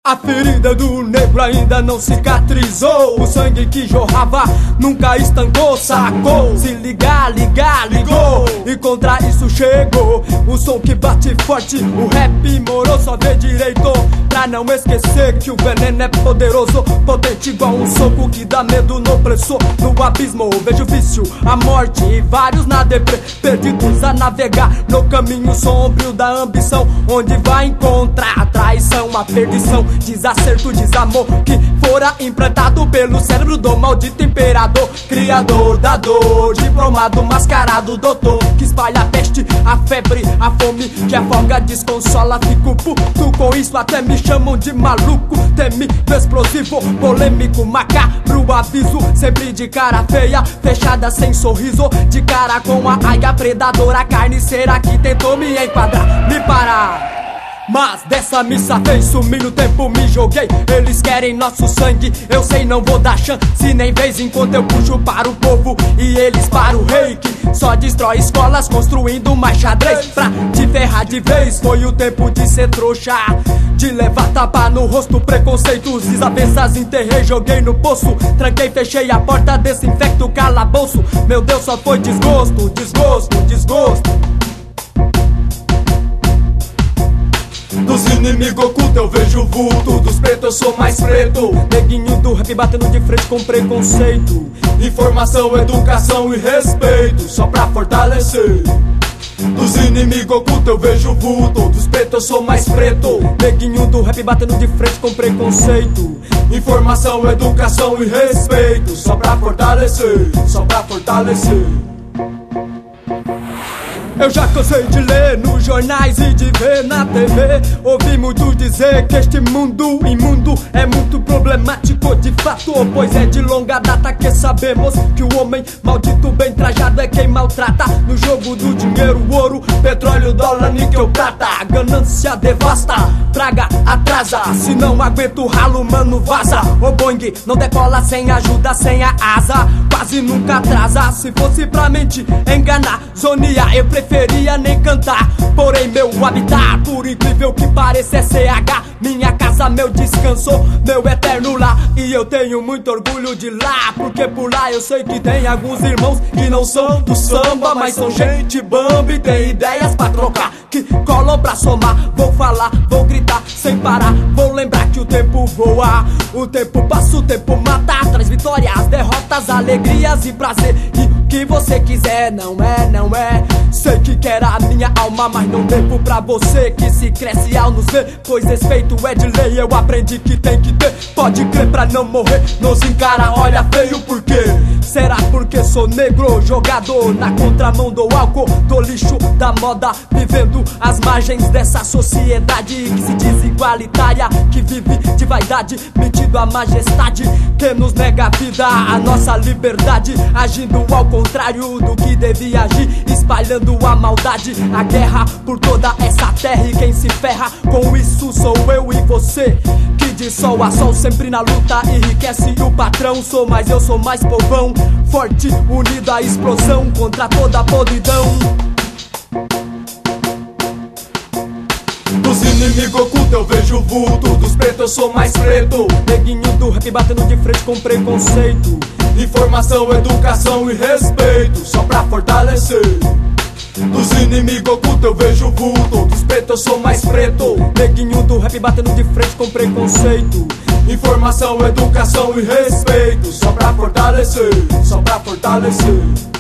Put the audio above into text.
A ferida do negro ainda não cicatrizou. O sangue que jorrava nunca estancou, sacou? Se ligar, ligou. E contra isso chegou o som que bate forte, o rap morou, só vê direito. Pra não esquecer que o veneno é poderoso, potente igual um soco que dá medo no opressor. No abismo vejo o vício, a morte e vários na deprê, perdidos a navegar no caminho sombrio da ambição, onde vai encontrar a traição, a perdição, desacerto, desamor que fora implantado pelo cérebro do maldito imperador, criador da dor, diplomado, mascarado, doutor que espalha a peste, a febre, a fome que afoga, desconsola. Fico puto com isso, até me chamam de maluco, temido, explosivo, polêmico, macabro, aviso, sempre de cara feia, fechada sem sorriso, de cara com a aiga predadora, carniceira que tentou me enquadrar, me parar. Mas dessa missa vem, sumi no tempo, me joguei. Eles querem nosso sangue, eu sei, não vou dar chance nem vez, enquanto eu puxo para o povo e eles para o rei, que só destrói escolas construindo mais xadrez pra te ferrar de vez. Foi o tempo de ser trouxa, de levar tapa no rosto, preconceitos, desavenças, enterrei, joguei no poço, tranquei, fechei a porta, desinfecto o calabouço. Meu Deus, só foi desgosto. Dos inimigos ocultos eu vejo o vulto, dos pretos eu sou mais preto. Neguinho do rap batendo de frente com preconceito. Informação, educação e respeito, só pra fortalecer. Dos inimigos ocultos eu vejo o vulto, dos pretos eu sou mais preto. Neguinho do rap batendo de frente com preconceito. Informação, educação e respeito, só pra fortalecer, só pra fortalecer. Eu já cansei de ler nos jornais e de ver na TV. Ouvi muito dizer que este mundo imundo é muito problemático de fato, pois é de longa data que sabemos que o homem maldito bem trajado é quem maltrata. No jogo do dinheiro, ouro, petróleo, dólar, níquel, prata, a ganância devasta, praga atrasa. Se não aguenta o ralo, mano, vaza. O Boeing não decola sem ajuda, sem a asa, quase nunca atrasa. Se fosse pra mente, enganar, zonear, eu preferia nem cantar. Porém meu habitat, por incrível que pareça, é CH. Minha casa, meu descanso, meu eterno lar. E eu tenho muito orgulho de lá, porque por lá eu sei que tem alguns irmãos que não são do samba, mas são gente bamba e tem ideias pra trocar, que colam pra somar. Vou falar, vou gritar sem parar, vou lembrar que o tempo voa, o tempo passa, o tempo mata, traz vitórias, derrotas, alegrias e prazer. E o que você quiser, não é. Sei que quer a minha alma, mas não devo pra você que se cresce ao nos ver, pois respeito é de lei, eu aprendi que tem que ter. Pode crer pra não morrer, nos encara, olha feio por quê? Será porque sou negro, jogador na contramão do álcool, do lixo da moda, vivendo às margens dessa sociedade que se diz igualitária, que vive de vaidade, mentindo a majestade, que nos nega a vida, a nossa liberdade, agindo ao contrário do que devia agir, espalhando a maldade, a guerra por toda essa terra. E quem se ferra com isso sou eu e você, que de sol a sol sempre na luta enriquece o patrão. Eu sou mais povão, forte, unido à explosão, contra toda a podridão. Dos inimigos ocultos eu vejo o vulto, dos pretos eu sou mais preto. Neguinho do rap batendo de frente com preconceito. Informação, educação e respeito, só pra fortalecer. Dos inimigos ocultos eu vejo o vulto, dos pretos eu sou mais preto. Neguinho do rap batendo de frente com preconceito. Informação, educação e respeito, só pra fortalecer, só pra fortalecer.